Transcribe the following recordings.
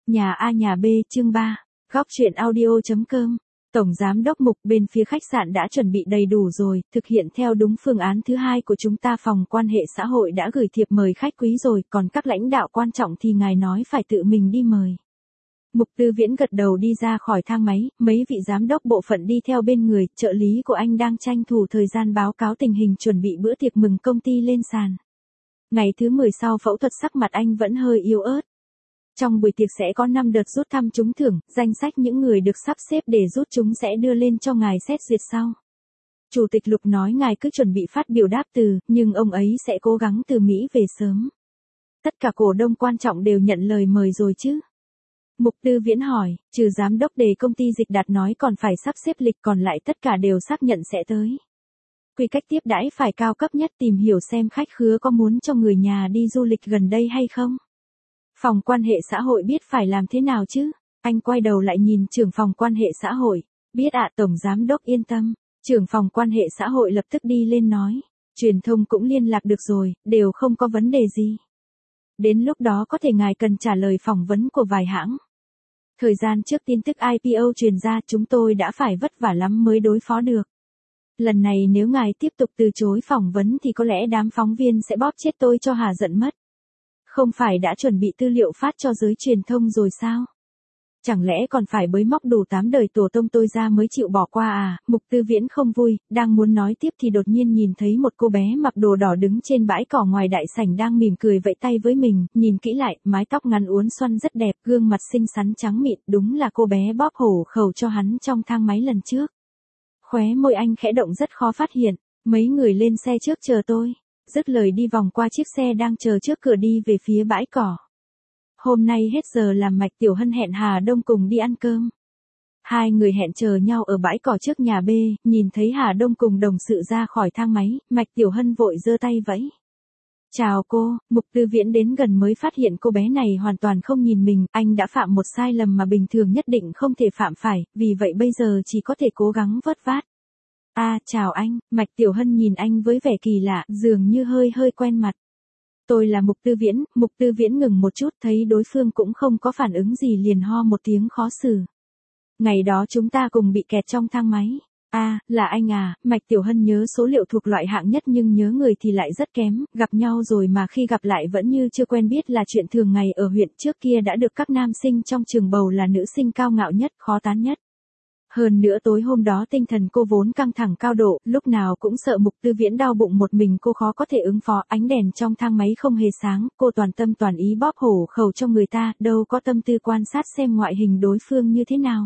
Nhà A nhà B chương 3, góc chuyện audio.com. Tổng Giám đốc Mục bên phía khách sạn đã chuẩn bị đầy đủ rồi, thực hiện theo đúng phương án thứ hai của chúng ta. Phòng quan hệ xã hội đã gửi thiệp mời khách quý rồi, còn các lãnh đạo quan trọng thì ngài nói phải tự mình đi mời. Mục Tư Viễn gật đầu đi ra khỏi thang máy, mấy vị giám đốc bộ phận đi theo bên người, trợ lý của anh đang tranh thủ thời gian báo cáo tình hình chuẩn bị bữa tiệc mừng công ty lên sàn. Ngày thứ 10 sau phẫu thuật sắc mặt anh vẫn hơi yếu ớt. Trong buổi tiệc sẽ có 5 đợt rút thăm trúng thưởng, danh sách những người được sắp xếp để rút chúng sẽ đưa lên cho ngài xét duyệt sau. Chủ tịch Lục nói ngài cứ chuẩn bị phát biểu đáp từ, nhưng ông ấy sẽ cố gắng từ Mỹ về sớm. Tất cả cổ đông quan trọng đều nhận lời mời rồi chứ? Mục Tư Viễn hỏi, trừ giám đốc đề công ty Dịch Đạt nói còn phải sắp xếp lịch, còn lại tất cả đều xác nhận sẽ tới. Quy cách tiếp đãi phải cao cấp nhất, tìm hiểu xem khách khứa có muốn cho người nhà đi du lịch gần đây hay không. Phòng quan hệ xã hội biết phải làm thế nào chứ? Anh quay đầu lại nhìn trưởng phòng quan hệ xã hội. Biết ạ, Tổng Giám đốc yên tâm. Trưởng phòng quan hệ xã hội lập tức đi lên nói. Truyền thông cũng liên lạc được rồi, đều không có vấn đề gì. Đến lúc đó có thể ngài cần trả lời phỏng vấn của vài hãng. Thời gian trước tin tức IPO truyền ra chúng tôi đã phải vất vả lắm mới đối phó được. Lần này nếu ngài tiếp tục từ chối phỏng vấn thì có lẽ đám phóng viên sẽ bóp chết tôi cho hà giận mất. Không phải đã chuẩn bị tư liệu phát cho giới truyền thông rồi sao? Chẳng lẽ còn phải bới móc đủ 8 đời tổ tông tôi ra mới chịu bỏ qua à? Mục Tư Viễn không vui, đang muốn nói tiếp thì đột nhiên nhìn thấy một cô bé mặc đồ đỏ đứng trên bãi cỏ ngoài đại sảnh đang mỉm cười vẫy tay với mình, nhìn kỹ lại, mái tóc ngắn uốn xoăn rất đẹp, gương mặt xinh xắn trắng mịn, đúng là cô bé bóp hổ khẩu cho hắn trong thang máy lần trước. Khóe môi anh khẽ động rất khó phát hiện, mấy người lên xe trước chờ tôi. Dứt lời đi vòng qua chiếc xe đang chờ trước cửa đi về phía bãi cỏ. Hôm nay hết giờ làm Mạch Tiểu Hân hẹn Hà Đông cùng đi ăn cơm. Hai người hẹn chờ nhau ở bãi cỏ trước nhà B, nhìn thấy Hà Đông cùng đồng sự ra khỏi thang máy, Mạch Tiểu Hân vội giơ tay vẫy. Chào cô, Mục Tư Viễn đến gần mới phát hiện cô bé này hoàn toàn không nhìn mình, anh đã phạm một sai lầm mà bình thường nhất định không thể phạm phải, vì vậy bây giờ chỉ có thể cố gắng vớt vát. Chào anh, Mạch Tiểu Hân nhìn anh với vẻ kỳ lạ, dường như hơi quen mặt. Tôi là Mục Tư Viễn ngừng một chút thấy đối phương cũng không có phản ứng gì liền ho một tiếng khó xử. Ngày đó chúng ta cùng bị kẹt trong thang máy. Là anh à, Mạch Tiểu Hân nhớ số liệu thuộc loại hạng nhất nhưng nhớ người thì lại rất kém, gặp nhau rồi mà khi gặp lại vẫn như chưa quen biết là chuyện thường ngày ở huyện trước kia đã được các nam sinh trong trường bầu là nữ sinh cao ngạo nhất, khó tán nhất. Hơn nữa tối hôm đó tinh thần cô vốn căng thẳng cao độ, lúc nào cũng sợ Mục Tư Viễn đau bụng một mình cô khó có thể ứng phó, ánh đèn trong thang máy không hề sáng, cô toàn tâm toàn ý bóp hổ khẩu cho người ta, đâu có tâm tư quan sát xem ngoại hình đối phương như thế nào.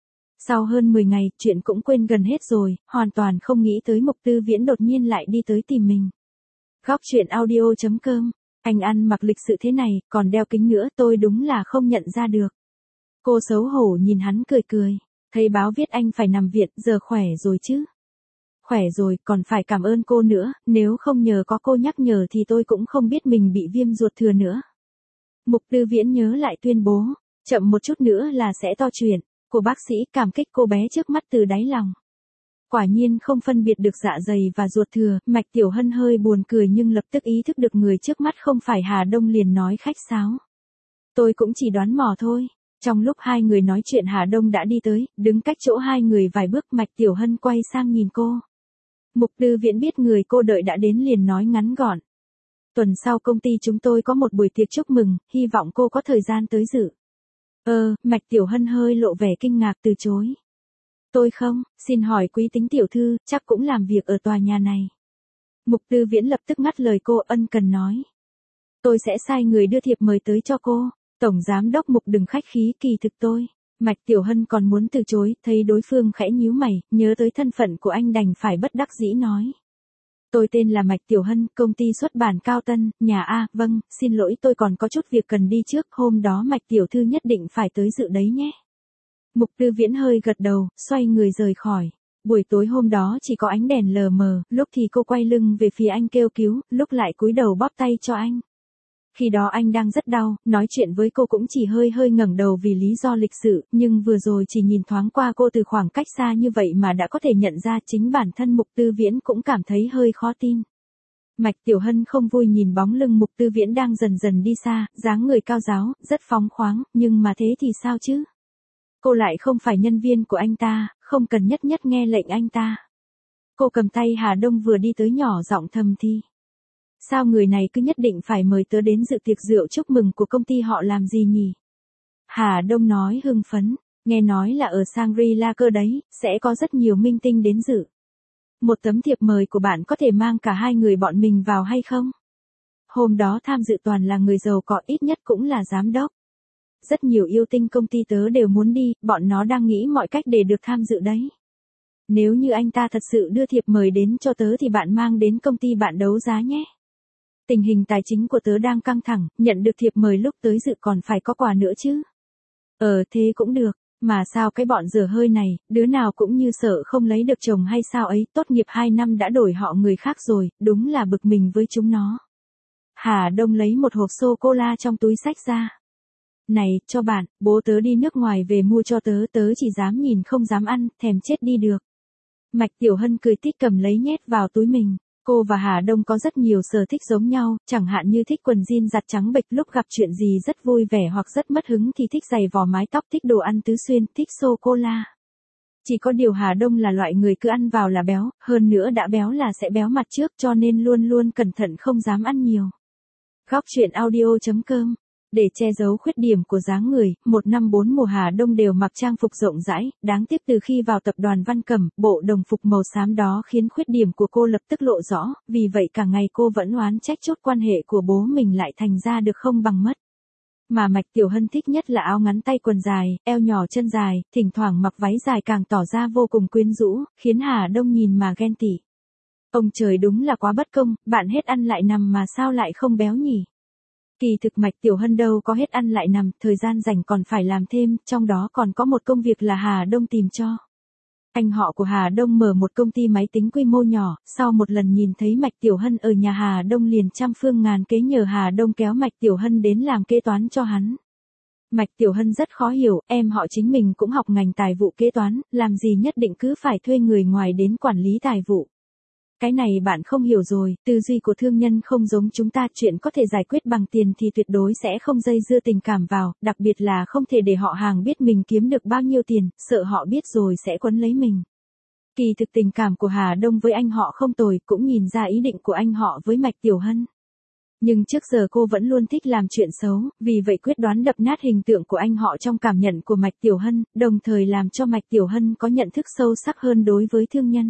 Sau hơn 10 ngày, chuyện cũng quên gần hết rồi, hoàn toàn không nghĩ tới Mục Tư Viễn đột nhiên lại đi tới tìm mình. Góc chuyện audio.com, anh ăn mặc lịch sự thế này, còn đeo kính nữa, tôi đúng là không nhận ra được. Cô xấu hổ nhìn hắn cười. Thấy báo viết anh phải nằm viện, giờ khỏe rồi chứ? Khỏe rồi, còn phải cảm ơn cô nữa, nếu không nhờ có cô nhắc nhở thì tôi cũng không biết mình bị viêm ruột thừa nữa. Mục Tư Viễn nhớ lại tuyên bố, chậm một chút nữa là sẽ to chuyện, của bác sĩ, cảm kích cô bé trước mắt từ đáy lòng. Quả nhiên không phân biệt được dạ dày và ruột thừa, Mạch Tiểu Hân hơi buồn cười nhưng lập tức ý thức được người trước mắt không phải Hà Đông liền nói khách sáo. Tôi cũng chỉ đoán mò thôi. Trong lúc hai người nói chuyện Hà Đông đã đi tới, đứng cách chỗ hai người vài bước, Mạch Tiểu Hân quay sang nhìn cô. Mục Tư Viễn biết người cô đợi đã đến liền nói ngắn gọn. Tuần sau công ty chúng tôi có một buổi tiệc chúc mừng, hy vọng cô có thời gian tới dự. Mạch Tiểu Hân hơi lộ vẻ kinh ngạc từ chối. Tôi không, xin hỏi quý tính tiểu thư, chắc cũng làm việc ở tòa nhà này. Mục Tư Viễn lập tức ngắt lời cô ân cần nói. Tôi sẽ sai người đưa thiệp mời tới cho cô. Tổng Giám đốc Mục đừng khách khí, kỳ thực tôi. Mạch Tiểu Hân còn muốn từ chối, thấy đối phương khẽ nhíu mày, nhớ tới thân phận của anh đành phải bất đắc dĩ nói. Tôi tên là Mạch Tiểu Hân, công ty xuất bản Cao Tân, nhà A, vâng, xin lỗi tôi còn có chút việc cần đi trước, hôm đó Mạch Tiểu Thư nhất định phải tới dự đấy nhé. Mục Tư Viễn hơi gật đầu, xoay người rời khỏi. Buổi tối hôm đó chỉ có ánh đèn lờ mờ, lúc thì cô quay lưng về phía anh kêu cứu, lúc lại cúi đầu bóp tay cho anh. Khi đó anh đang rất đau, nói chuyện với cô cũng chỉ hơi ngẩng đầu vì lý do lịch sự, nhưng vừa rồi chỉ nhìn thoáng qua cô từ khoảng cách xa như vậy mà đã có thể nhận ra, chính bản thân Mục Tư Viễn cũng cảm thấy hơi khó tin. Mạch Tiểu Hân không vui nhìn bóng lưng Mục Tư Viễn đang dần dần đi xa, dáng người cao ráo, rất phóng khoáng, nhưng mà thế thì sao chứ? Cô lại không phải nhân viên của anh ta, không cần nhất nhất nghe lệnh anh ta. Cô cầm tay Hà Đông vừa đi tới nhỏ giọng thầm thì. Sao người này cứ nhất định phải mời tớ đến dự tiệc rượu chúc mừng của công ty họ làm gì nhỉ? Hà Đông nói hưng phấn, nghe nói là ở Shangri-La cơ đấy, sẽ có rất nhiều minh tinh đến dự. Một tấm thiệp mời của bạn có thể mang cả hai người bọn mình vào hay không? Hôm đó tham dự toàn là người giàu có, ít nhất cũng là giám đốc. Rất nhiều yêu tinh công ty tớ đều muốn đi, bọn nó đang nghĩ mọi cách để được tham dự đấy. Nếu như anh ta thật sự đưa thiệp mời đến cho tớ thì bạn mang đến công ty bạn đấu giá nhé. Tình hình tài chính của tớ đang căng thẳng, nhận được thiệp mời lúc tới dự còn phải có quà nữa chứ. Thế cũng được, mà sao cái bọn dở hơi này, đứa nào cũng như sợ không lấy được chồng hay sao ấy, tốt nghiệp 2 năm đã đổi họ người khác rồi, đúng là bực mình với chúng nó. Hà Đông lấy một hộp sô-cô-la trong túi xách ra. Này, cho bạn, bố tớ đi nước ngoài về mua cho tớ, tớ chỉ dám nhìn không dám ăn, thèm chết đi được. Mạch Tiểu Hân cười tít cầm lấy nhét vào túi mình. Cô và Hà Đông có rất nhiều sở thích giống nhau, chẳng hạn như thích quần jean giặt trắng bệch lúc gặp chuyện gì rất vui vẻ hoặc rất mất hứng thì thích giày vò mái tóc, thích đồ ăn tứ xuyên, thích sô-cô-la. Chỉ có điều Hà Đông là loại người cứ ăn vào là béo, hơn nữa đã béo là sẽ béo mặt trước cho nên luôn luôn cẩn thận không dám ăn nhiều. Góc truyện audio.com. Để che giấu khuyết điểm của dáng người, 1 năm 4 mùa Hà Đông đều mặc trang phục rộng rãi, đáng tiếc từ khi vào tập đoàn Văn Cẩm, bộ đồng phục màu xám đó khiến khuyết điểm của cô lập tức lộ rõ, vì vậy cả ngày cô vẫn oán trách chút quan hệ của bố mình lại thành ra được không bằng mất. Mà Mạch Tiểu Hân thích nhất là áo ngắn tay quần dài, eo nhỏ chân dài, thỉnh thoảng mặc váy dài càng tỏ ra vô cùng quyến rũ, khiến Hà Đông nhìn mà ghen tị. Ông trời đúng là quá bất công, bạn hết ăn lại nằm mà sao lại không béo nhỉ? Kỳ thực Mạch Tiểu Hân đâu có hết ăn lại nằm, thời gian rảnh còn phải làm thêm, trong đó còn có một công việc là Hà Đông tìm cho. Anh họ của Hà Đông mở một công ty máy tính quy mô nhỏ, sau một lần nhìn thấy Mạch Tiểu Hân ở nhà Hà Đông liền trăm phương ngàn kế nhờ Hà Đông kéo Mạch Tiểu Hân đến làm kế toán cho hắn. Mạch Tiểu Hân rất khó hiểu, em họ chính mình cũng học ngành tài vụ kế toán, làm gì nhất định cứ phải thuê người ngoài đến quản lý tài vụ. Cái này bạn không hiểu rồi, tư duy của thương nhân không giống chúng ta, chuyện có thể giải quyết bằng tiền thì tuyệt đối sẽ không dây dưa tình cảm vào, đặc biệt là không thể để họ hàng biết mình kiếm được bao nhiêu tiền, sợ họ biết rồi sẽ quấn lấy mình. Kỳ thực tình cảm của Hà Đông với anh họ không tồi, cũng nhìn ra ý định của anh họ với Mạch Tiểu Hân. Nhưng trước giờ cô vẫn luôn thích làm chuyện xấu, vì vậy quyết đoán đập nát hình tượng của anh họ trong cảm nhận của Mạch Tiểu Hân, đồng thời làm cho Mạch Tiểu Hân có nhận thức sâu sắc hơn đối với thương nhân.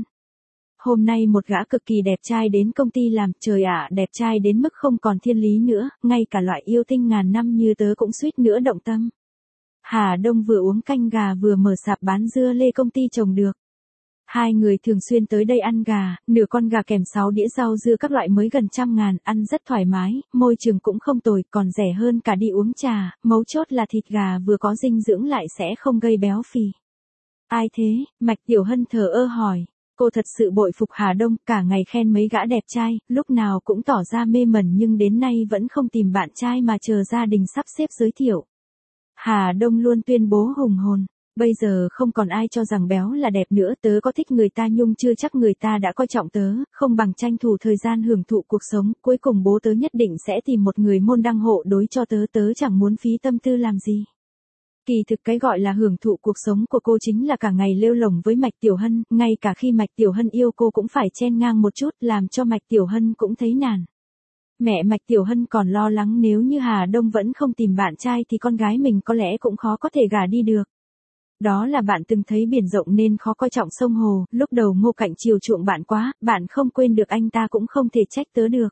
Hôm nay một gã cực kỳ đẹp trai đến công ty làm, trời ạ, đẹp trai đến mức không còn thiên lý nữa, ngay cả loại yêu tinh ngàn năm như tớ cũng suýt nữa động tâm. Hà Đông vừa uống canh gà vừa mở sạp bán dưa lê công ty trồng được. Hai người thường xuyên tới đây ăn gà, nửa con gà kèm 6 đĩa rau dưa các loại mới gần 100.000, ăn rất thoải mái, môi trường cũng không tồi, còn rẻ hơn cả đi uống trà, mấu chốt là thịt gà vừa có dinh dưỡng lại sẽ không gây béo phì. Ai thế? Mạch Tiểu Hân thờ ơ hỏi. Cô thật sự bội phục Hà Đông, cả ngày khen mấy gã đẹp trai, lúc nào cũng tỏ ra mê mẩn nhưng đến nay vẫn không tìm bạn trai mà chờ gia đình sắp xếp giới thiệu. Hà Đông luôn tuyên bố hùng hồn, bây giờ không còn ai cho rằng béo là đẹp nữa, tớ có thích người ta nhưng chưa chắc người ta đã coi trọng tớ, không bằng tranh thủ thời gian hưởng thụ cuộc sống, cuối cùng bố tớ nhất định sẽ tìm một người môn đăng hộ đối cho tớ, tớ chẳng muốn phí tâm tư làm gì. Kỳ thực cái gọi là hưởng thụ cuộc sống của cô chính là cả ngày lêu lổng với Mạch Tiểu Hân, ngay cả khi Mạch Tiểu Hân yêu cô cũng phải chen ngang một chút, làm cho Mạch Tiểu Hân cũng thấy nản. Mẹ Mạch Tiểu Hân còn lo lắng nếu như Hà Đông vẫn không tìm bạn trai thì con gái mình có lẽ cũng khó có thể gả đi được. Đó là bạn từng thấy biển rộng nên khó coi trọng sông hồ, lúc đầu Ngô Cạnh chiều chuộng bạn quá, bạn không quên được anh ta cũng không thể trách tớ được.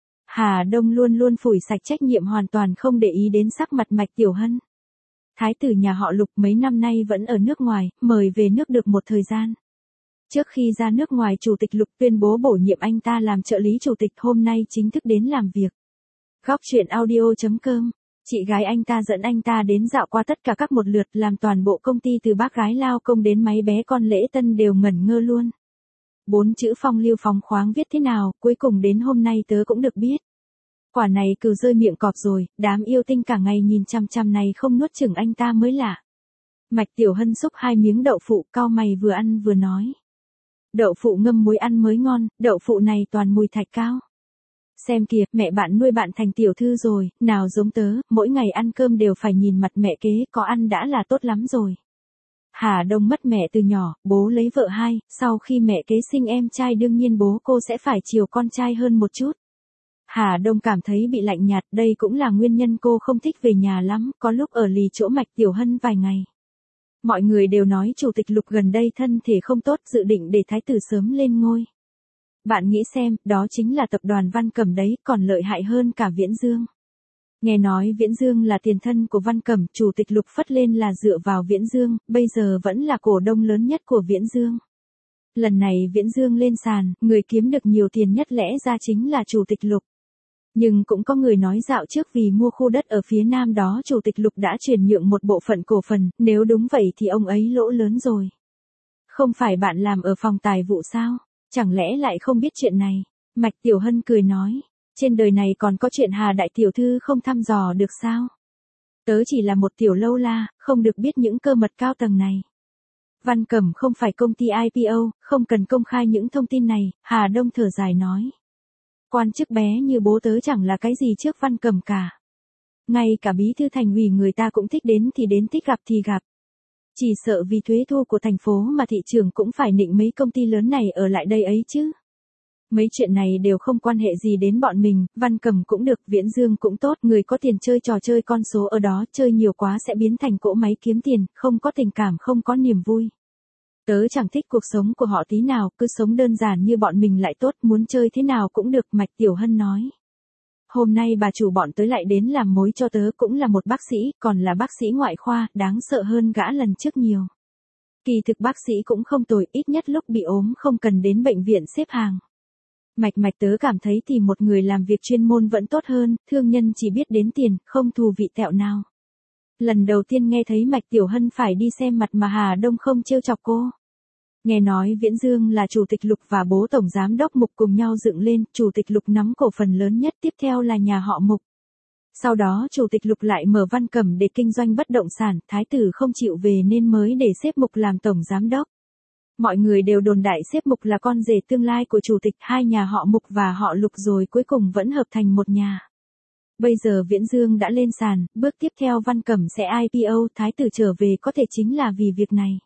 Hà Đông luôn luôn phủi sạch trách nhiệm, hoàn toàn không để ý đến sắc mặt Mạch Tiểu Hân. Thái tử nhà họ Lục mấy năm nay vẫn ở nước ngoài, mời về nước được một thời gian. Trước khi ra nước ngoài, Chủ tịch Lục tuyên bố bổ nhiệm anh ta làm trợ lý chủ tịch, hôm nay chính thức đến làm việc. Góc truyện audio.com. Chị gái anh ta dẫn anh ta đến dạo qua tất cả các một lượt, làm toàn bộ công ty từ bác gái lao công đến máy bé con lễ tân đều ngẩn ngơ luôn. 4 chữ phong lưu phóng khoáng viết thế nào, cuối cùng đến hôm nay tớ cũng được biết. Quả này cừu rơi miệng cọp rồi, đám yêu tinh cả ngày nhìn chằm chằm này không nuốt chửng anh ta mới lạ. Mạch Tiểu Hân xúc 2 miếng đậu phụ, cau mày vừa ăn vừa nói. Đậu phụ ngâm muối ăn mới ngon, đậu phụ này toàn mùi thạch cao. Xem kìa, mẹ bạn nuôi bạn thành tiểu thư rồi, nào giống tớ, mỗi ngày ăn cơm đều phải nhìn mặt mẹ kế, có ăn đã là tốt lắm rồi. Hà Đông mất mẹ từ nhỏ, bố lấy vợ hai, sau khi mẹ kế sinh em trai đương nhiên bố cô sẽ phải chiều con trai hơn một chút. Hà Đông cảm thấy bị lạnh nhạt, đây cũng là nguyên nhân cô không thích về nhà lắm, có lúc ở lì chỗ Mạch Tiểu Hân vài ngày. Mọi người đều nói Chủ tịch Lục gần đây thân thể không tốt, dự định để thái tử sớm lên ngôi. Bạn nghĩ xem, đó chính là tập đoàn Văn Cẩm đấy, còn lợi hại hơn cả Viễn Dương. Nghe nói Viễn Dương là tiền thân của Văn Cẩm, Chủ tịch Lục phất lên là dựa vào Viễn Dương, bây giờ vẫn là cổ đông lớn nhất của Viễn Dương. Lần này Viễn Dương lên sàn, người kiếm được nhiều tiền nhất lẽ ra chính là Chủ tịch Lục. Nhưng cũng có người nói dạo trước vì mua khu đất ở phía nam đó Chủ tịch Lục đã chuyển nhượng một bộ phận cổ phần, nếu đúng vậy thì ông ấy lỗ lớn rồi. Không phải bạn làm ở phòng tài vụ sao? Chẳng lẽ lại không biết chuyện này? Mạch Tiểu Hân cười nói, trên đời này còn có chuyện Hà đại tiểu thư không thăm dò được sao? Tớ chỉ là một tiểu lâu la, không được biết những cơ mật cao tầng này. Văn Cẩm không phải công ty IPO, không cần công khai những thông tin này, Hà Đông thở dài nói. Quan chức bé như bố tớ chẳng là cái gì trước Văn Cẩm cả. Ngay cả bí thư thành ủy người ta cũng thích đến thì đến, thích gặp thì gặp. Chỉ sợ vì thuế thu của thành phố mà thị trường cũng phải nịnh mấy công ty lớn này ở lại đây ấy chứ. Mấy chuyện này đều không quan hệ gì đến bọn mình, Văn Cẩm cũng được, Viễn Dương cũng tốt, người có tiền chơi trò chơi con số ở đó, chơi nhiều quá sẽ biến thành cỗ máy kiếm tiền, không có tình cảm, không có niềm vui. Tớ chẳng thích cuộc sống của họ tí nào, cứ sống đơn giản như bọn mình lại tốt, muốn chơi thế nào cũng được, Mạch Tiểu Hân nói. Hôm nay bà chủ bọn tớ lại đến làm mối cho tớ, cũng là một bác sĩ, còn là bác sĩ ngoại khoa, đáng sợ hơn gã lần trước nhiều. Kỳ thực bác sĩ cũng không tồi, ít nhất lúc bị ốm không cần đến bệnh viện xếp hàng. Mạch tớ cảm thấy tìm một người làm việc chuyên môn vẫn tốt hơn, thương nhân chỉ biết đến tiền, không thù vị tẹo nào. Lần đầu tiên nghe thấy Mạch Tiểu Hân phải đi xem mặt mà Hà Đông không trêu chọc cô. Nghe nói Viễn Dương là Chủ tịch Lục và bố Tổng Giám đốc Mục cùng nhau dựng lên, Chủ tịch Lục nắm cổ phần lớn nhất, tiếp theo là nhà họ Mục. Sau đó Chủ tịch Lục lại mở Văn Cẩm để kinh doanh bất động sản, thái tử không chịu về nên mới để xếp Mục làm Tổng Giám đốc. Mọi người đều đồn đại xếp Mục là con rể tương lai của Chủ tịch, hai nhà họ Mục và họ Lục rồi cuối cùng vẫn hợp thành một nhà. Bây giờ Viễn Dương đã lên sàn, bước tiếp theo Văn Cẩm sẽ IPO, thái tử trở về có thể chính là vì việc này.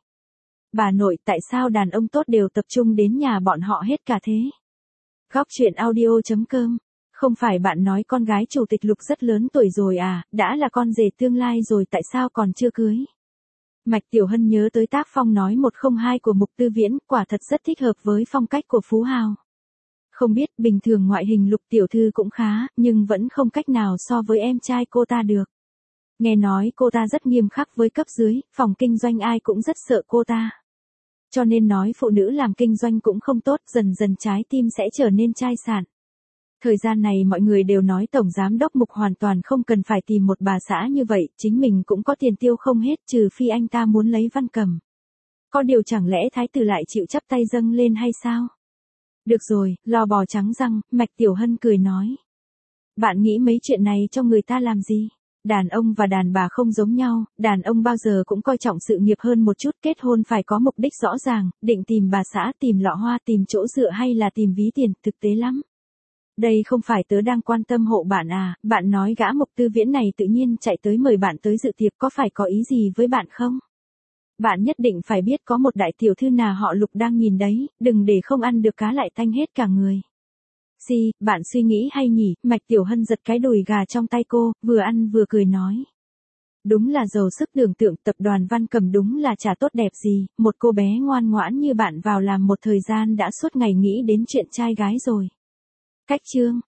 Bà nội, tại sao đàn ông tốt đều tập trung đến nhà bọn họ hết cả thế? Góc chuyện audio.com. Không phải bạn nói con gái Chủ tịch Lục rất lớn tuổi rồi à, đã là con rể tương lai rồi tại sao còn chưa cưới? Mạch Tiểu Hân nhớ tới tác phong nói 102 của Mục Tư Viễn, quả thật rất thích hợp với phong cách của Phú Hào. Không biết, bình thường ngoại hình Lục tiểu thư cũng khá, nhưng vẫn không cách nào so với em trai cô ta được. Nghe nói cô ta rất nghiêm khắc với cấp dưới, phòng kinh doanh ai cũng rất sợ cô ta. Cho nên nói phụ nữ làm kinh doanh cũng không tốt, dần dần trái tim sẽ trở nên chai sạn. Thời gian này mọi người đều nói Tổng Giám đốc Mục hoàn toàn không cần phải tìm một bà xã như vậy, chính mình cũng có tiền tiêu không hết, trừ phi anh ta muốn lấy Văn Cẩm. Có điều chẳng lẽ thái tử lại chịu chắp tay dâng lên hay sao? Được rồi, lò bò trắng răng, Mạch Tiểu Hân cười nói. Bạn nghĩ mấy chuyện này cho người ta làm gì? Đàn ông và đàn bà không giống nhau, đàn ông bao giờ cũng coi trọng sự nghiệp hơn một chút, kết hôn phải có mục đích rõ ràng, định tìm bà xã, tìm lọ hoa, tìm chỗ dựa hay là tìm ví tiền, thực tế lắm. Đây không phải tớ đang quan tâm hộ bạn à, bạn nói gã Mục Tư Viễn này tự nhiên chạy tới mời bạn tới dự tiệc có phải có ý gì với bạn không? Bạn nhất định phải biết có một đại tiểu thư nào họ Lục đang nhìn đấy, đừng để không ăn được cá lại tanh hết cả người. Bạn suy nghĩ hay nhỉ, Mạch Tiểu Hân giật cái đùi gà trong tay cô, vừa ăn vừa cười nói. Đúng là giàu sức tưởng tượng, tập đoàn Văn Cẩm đúng là chả tốt đẹp gì, một cô bé ngoan ngoãn như bạn vào làm một thời gian đã suốt ngày nghĩ đến chuyện trai gái rồi. Cách chương